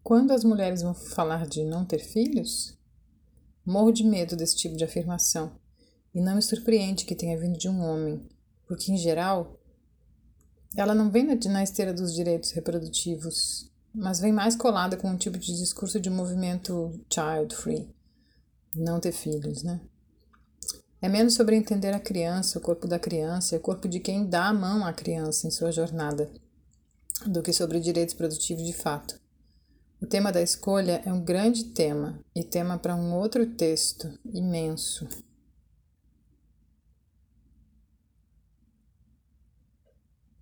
Quando as mulheres vão falar de não ter filhos, morro de medo desse tipo de afirmação e não me surpreende que tenha vindo de um homem, porque, em geral, ela não vem na esteira dos direitos reprodutivos, mas vem mais colada com um tipo de discurso de movimento child free, não ter filhos, né? É menos sobre entender a criança, o corpo da criança e o corpo de quem dá a mão à criança em sua jornada, do que sobre direitos produtivos de fato. O tema da escolha é um grande tema e tema para um outro texto imenso.